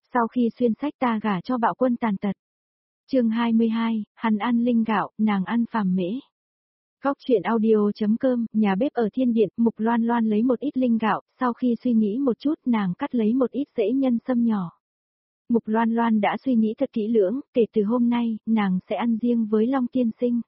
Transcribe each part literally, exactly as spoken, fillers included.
Sau khi xuyên sách ta gả cho bạo quân tàn tật. Chương hai mươi hai, hắn ăn linh gạo, nàng ăn phàm mễ. Góc truyện audio.com, nhà bếp ở thiên điện, Mục Loan Loan lấy một ít linh gạo, sau khi suy nghĩ một chút nàng cắt lấy một ít rễ nhân sâm nhỏ. Mục Loan Loan đã suy nghĩ thật kỹ lưỡng, kể từ hôm nay, nàng sẽ ăn riêng với Long Tiên Sinh.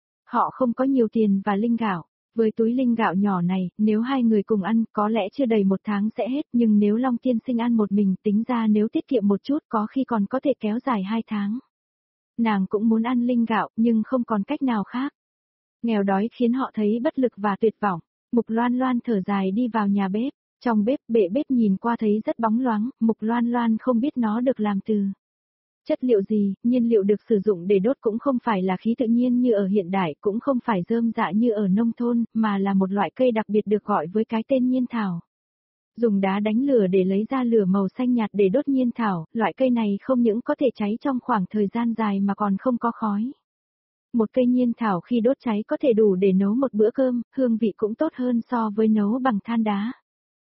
Họ không có nhiều tiền và linh gạo, với túi linh gạo nhỏ này, nếu hai người cùng ăn, có lẽ chưa đầy một tháng sẽ hết, nhưng nếu Long Tiên Sinh ăn một mình, tính ra nếu tiết kiệm một chút có khi còn có thể kéo dài hai tháng. Nàng cũng muốn ăn linh gạo, nhưng không còn cách nào khác. Nghèo đói khiến họ thấy bất lực và tuyệt vọng. Mục Loan Loan thở dài đi vào nhà bếp. Trong bếp, bệ bếp nhìn qua thấy rất bóng loáng, Mục Loan Loan không biết nó được làm từ chất liệu gì, nhiên liệu được sử dụng để đốt cũng không phải là khí tự nhiên như ở hiện đại, cũng không phải rơm rạ như ở nông thôn, mà là một loại cây đặc biệt được gọi với cái tên nhiên thảo. Dùng đá đánh lửa để lấy ra lửa màu xanh nhạt để đốt nhiên thảo, loại cây này không những có thể cháy trong khoảng thời gian dài mà còn không có khói. Một cây nhiên thảo khi đốt cháy có thể đủ để nấu một bữa cơm, hương vị cũng tốt hơn so với nấu bằng than đá.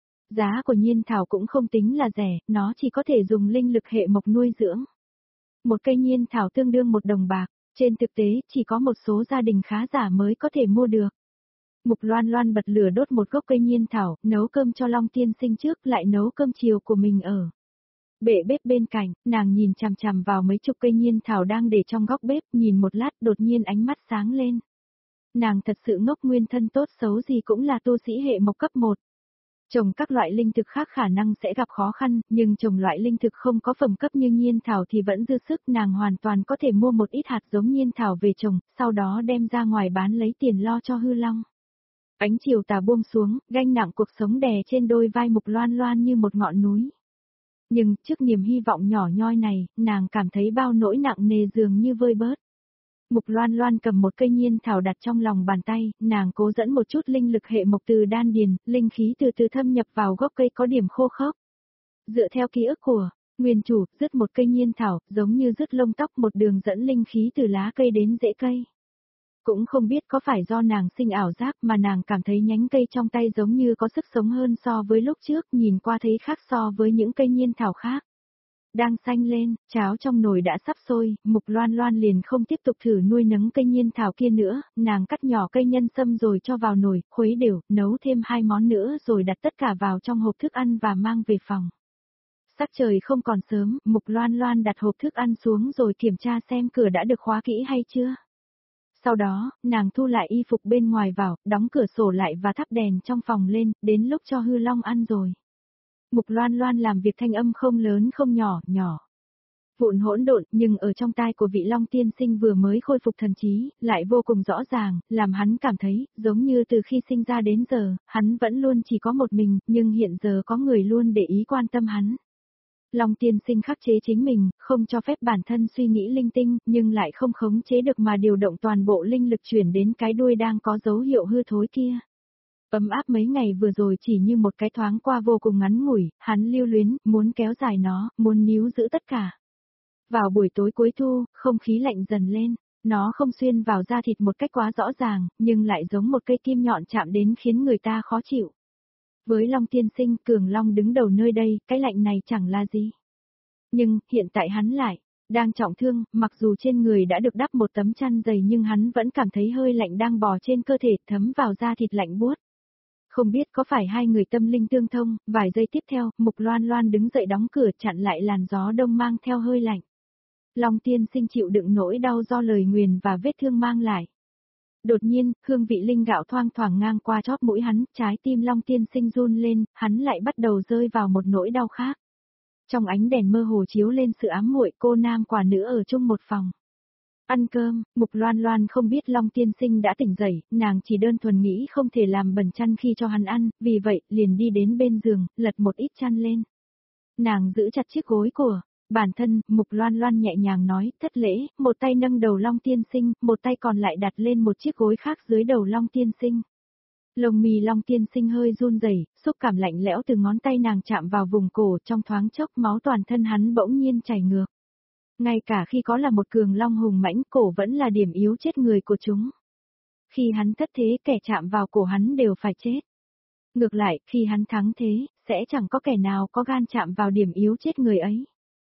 Giá của nhiên thảo cũng không tính là rẻ, nó chỉ có thể dùng linh lực hệ mộc nuôi dưỡng. Một cây nhiên thảo tương đương một đồng bạc, trên thực tế chỉ có một số gia đình khá giả mới có thể mua được. Mục Loan Loan bật lửa đốt một gốc cây nhiên thảo, nấu cơm cho Long Tiên Sinh trước, lại nấu cơm chiều của mình ở bệ bếp bên cạnh. Nàng nhìn chằm chằm vào mấy chục cây nhiên thảo đang để trong góc bếp, nhìn một lát đột nhiên ánh mắt sáng lên. Nàng thật sự ngốc, nguyên thân tốt xấu gì cũng là tu sĩ hệ mộc cấp một. Trồng các loại linh thực khác khả năng sẽ gặp khó khăn, nhưng trồng loại linh thực không có phẩm cấp như nhiên thảo thì vẫn dư sức. Nàng hoàn toàn có thể mua một ít hạt giống nhiên thảo về trồng, sau đó đem ra ngoài bán lấy tiền lo cho hư long. Ánh chiều tà buông xuống, gánh nặng cuộc sống đè trên đôi vai Mục Loan Loan như một ngọn núi. Nhưng, trước niềm hy vọng nhỏ nhoi này, nàng cảm thấy bao nỗi nặng nề dường như vơi bớt. Mục Loan Loan cầm một cây nhiên thảo đặt trong lòng bàn tay, nàng cố dẫn một chút linh lực hệ mộc từ đan điền, linh khí từ từ thâm nhập vào gốc cây có điểm khô khốc. Dựa theo ký ức của nguyên chủ, rứt một cây nhiên thảo, giống như rứt lông tóc, một đường dẫn linh khí từ lá cây đến rễ cây. Cũng không biết có phải do nàng sinh ảo giác mà nàng cảm thấy nhánh cây trong tay giống như có sức sống hơn so với lúc trước, nhìn qua thấy khác so với những cây nhiên thảo khác. Đang xanh lên, cháo trong nồi đã sắp sôi, Mục Loan Loan liền không tiếp tục thử nuôi nấng cây nhiên thảo kia nữa, nàng cắt nhỏ cây nhân sâm rồi cho vào nồi, khuấy đều, nấu thêm hai món nữa rồi đặt tất cả vào trong hộp thức ăn và mang về phòng. Sắc trời không còn sớm, Mục Loan Loan đặt hộp thức ăn xuống rồi kiểm tra xem cửa đã được khóa kỹ hay chưa. Sau đó, nàng thu lại y phục bên ngoài vào, đóng cửa sổ lại và thắp đèn trong phòng lên, đến lúc cho hư long ăn rồi. Mục Loan Loan làm việc thanh âm không lớn không nhỏ, nhỏ. Vụn hỗn độn, nhưng ở trong tai của vị Long Tiên Sinh vừa mới khôi phục thần trí, lại vô cùng rõ ràng, làm hắn cảm thấy, giống như từ khi sinh ra đến giờ, hắn vẫn luôn chỉ có một mình, nhưng hiện giờ có người luôn để ý quan tâm hắn. Long Tiên Sinh khắc chế chính mình, không cho phép bản thân suy nghĩ linh tinh, nhưng lại không khống chế được mà điều động toàn bộ linh lực chuyển đến cái đuôi đang có dấu hiệu hư thối kia. Ấm áp mấy ngày vừa rồi chỉ như một cái thoáng qua vô cùng ngắn ngủi, hắn lưu luyến, muốn kéo dài nó, muốn níu giữ tất cả. Vào buổi tối cuối thu, không khí lạnh dần lên, nó không xuyên vào da thịt một cách quá rõ ràng, nhưng lại giống một cây kim nhọn chạm đến khiến người ta khó chịu. Với Long Tiên Sinh, Cường Long đứng đầu nơi đây, cái lạnh này chẳng là gì. Nhưng, hiện tại hắn lại đang trọng thương, mặc dù trên người đã được đắp một tấm chăn dày nhưng hắn vẫn cảm thấy hơi lạnh đang bò trên cơ thể thấm vào da thịt lạnh buốt. Không biết có phải hai người tâm linh tương thông, vài giây tiếp theo, Mục Loan Loan đứng dậy đóng cửa chặn lại làn gió đông mang theo hơi lạnh. Long Tiên Sinh chịu đựng nỗi đau do lời nguyền và vết thương mang lại. Đột nhiên, hương vị linh gạo thoang thoảng ngang qua chóp mũi hắn, trái tim Long Tiên Sinh run lên, hắn lại bắt đầu rơi vào một nỗi đau khác. Trong ánh đèn mơ hồ chiếu lên sự ám muội, cô nam quả nữ ở chung một phòng. Ăn cơm, Mục Loan Loan không biết Long Tiên Sinh đã tỉnh dậy, nàng chỉ đơn thuần nghĩ không thể làm bẩn chăn khi cho hắn ăn, vì vậy, liền đi đến bên giường, lật một ít chăn lên. Nàng giữ chặt chiếc gối của bản thân, Mục Loan Loan nhẹ nhàng nói, thất lễ, một tay nâng đầu Long Tiên Sinh, một tay còn lại đặt lên một chiếc gối khác dưới đầu Long Tiên Sinh. Lông mi Long Tiên Sinh hơi run rẩy, xúc cảm lạnh lẽo từ ngón tay nàng chạm vào vùng cổ, trong thoáng chốc máu toàn thân hắn bỗng nhiên chảy ngược. Ngay cả khi có là một cường long hùng mãnh, cổ vẫn là điểm yếu chết người của chúng. Khi hắn thất thế, kẻ chạm vào cổ hắn đều phải chết. Ngược lại, khi hắn thắng thế, sẽ chẳng có kẻ nào có gan chạm vào điểm yếu chết người ấy.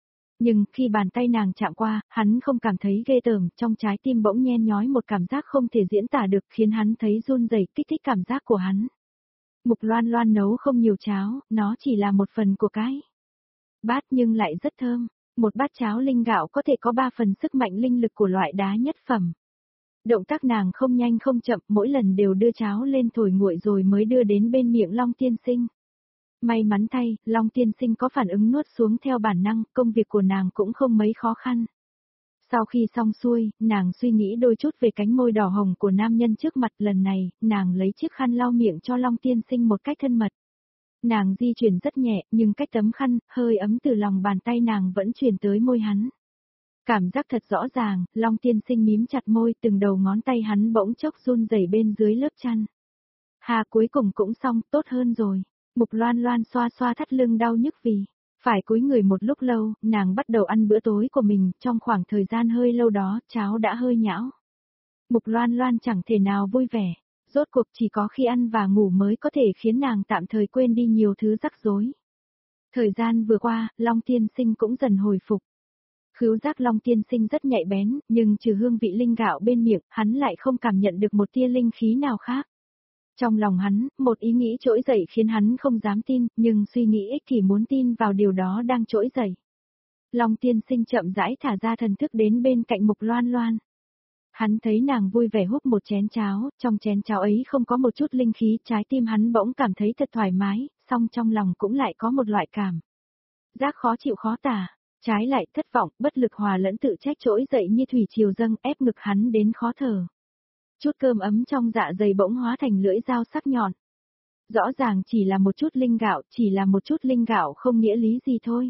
Nhưng khi bàn tay nàng chạm qua, hắn không cảm thấy ghê tởm, trong trái tim bỗng nhen nhói một cảm giác không thể diễn tả được khiến hắn thấy run rẩy, kích thích cảm giác của hắn. Mục Loan Loan nấu không nhiều cháo, nó chỉ là một phần của cái bát nhưng lại rất thơm. Một bát cháo linh gạo có thể có ba phần sức mạnh linh lực của loại đá nhất phẩm. Động tác nàng không nhanh không chậm, mỗi lần đều đưa cháo lên thổi nguội rồi mới đưa đến bên miệng Long Tiên Sinh. May mắn thay, Long Tiên Sinh có phản ứng nuốt xuống theo bản năng, công việc của nàng cũng không mấy khó khăn. Sau khi xong xuôi, nàng suy nghĩ đôi chút về cánh môi đỏ hồng của nam nhân trước mặt, lần này, nàng lấy chiếc khăn lau miệng cho Long Tiên Sinh một cách thân mật. Nàng di chuyển rất nhẹ, nhưng cách tấm khăn, hơi ấm từ lòng bàn tay nàng vẫn truyền tới môi hắn. Cảm giác thật rõ ràng, Long Tiên Sinh mím chặt môi, từng đầu ngón tay hắn bỗng chốc run rẩy bên dưới lớp chăn. Hà cuối cùng cũng xong, tốt hơn rồi. Mục Loan Loan xoa xoa thắt lưng đau nhức vì phải cúi người một lúc lâu, nàng bắt đầu ăn bữa tối của mình, trong khoảng thời gian hơi lâu đó, cháo đã hơi nhão. Mục Loan Loan chẳng thể nào vui vẻ, rốt cuộc chỉ có khi ăn và ngủ mới có thể khiến nàng tạm thời quên đi nhiều thứ rắc rối. Thời gian vừa qua, Long Tiên Sinh cũng dần hồi phục. Khứu giác Long Tiên Sinh rất nhạy bén, nhưng trừ hương vị linh gạo bên miệng, hắn lại không cảm nhận được một tia linh khí nào khác. Trong lòng hắn, một ý nghĩ trỗi dậy khiến hắn không dám tin, nhưng suy nghĩ ích kỷ muốn tin vào điều đó đang trỗi dậy. Long Tiên Sinh chậm rãi thả ra thần thức đến bên cạnh Mục Loan Loan. Hắn thấy nàng vui vẻ húp một chén cháo, trong chén cháo ấy không có một chút linh khí, trái tim hắn bỗng cảm thấy thật thoải mái, song trong lòng cũng lại có một loại cảm giác khó chịu khó tả, trái lại thất vọng, bất lực hòa lẫn tự trách trỗi dậy như thủy triều dâng ép ngực hắn đến khó thở. Chút cơm ấm trong dạ dày bỗng hóa thành lưỡi dao sắc nhọn. Rõ ràng chỉ là một chút linh gạo, chỉ là một chút linh gạo không nghĩa lý gì thôi.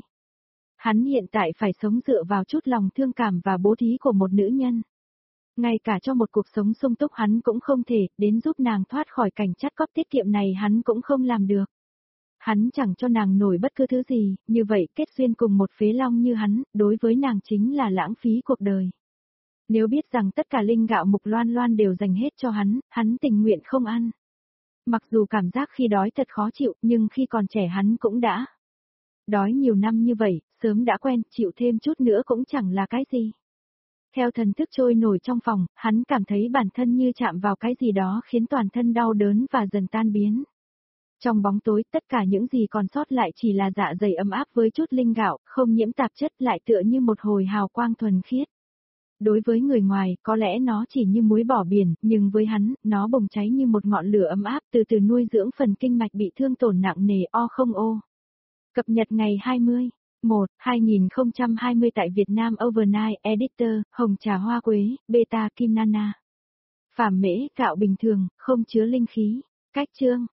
Hắn hiện tại phải sống dựa vào chút lòng thương cảm và bố thí của một nữ nhân. Ngay cả cho một cuộc sống sung túc hắn cũng không thể, đến giúp nàng thoát khỏi cảnh chắt cóp tiết kiệm này hắn cũng không làm được. Hắn chẳng cho nàng nổi bất cứ thứ gì, như vậy kết duyên cùng một phế long như hắn, đối với nàng chính là lãng phí cuộc đời. Nếu biết rằng tất cả linh gạo Mục Loan Loan đều dành hết cho hắn, hắn tình nguyện không ăn. Mặc dù cảm giác khi đói thật khó chịu, nhưng khi còn trẻ hắn cũng đã đói nhiều năm như vậy, sớm đã quen, chịu thêm chút nữa cũng chẳng là cái gì. Theo thần thức trôi nổi trong phòng, hắn cảm thấy bản thân như chạm vào cái gì đó khiến toàn thân đau đớn và dần tan biến. Trong bóng tối, tất cả những gì còn sót lại chỉ là dạ dày ấm áp với chút linh gạo, không nhiễm tạp chất, lại tựa như một hồi hào quang thuần khiết. Đối với người ngoài, có lẽ nó chỉ như muối bỏ biển, nhưng với hắn, nó bùng cháy như một ngọn lửa ấm áp từ từ nuôi dưỡng phần kinh mạch bị thương tổn nặng nề o không ô. Cập nhật ngày hai mươi, một, hai nghìn không trăm hai mươi tại Việt Nam Overnight Editor, Hồng trà hoa quế, Beta Kim Nana. Phảm mễ, gạo bình thường, không chứa linh khí. Cách chương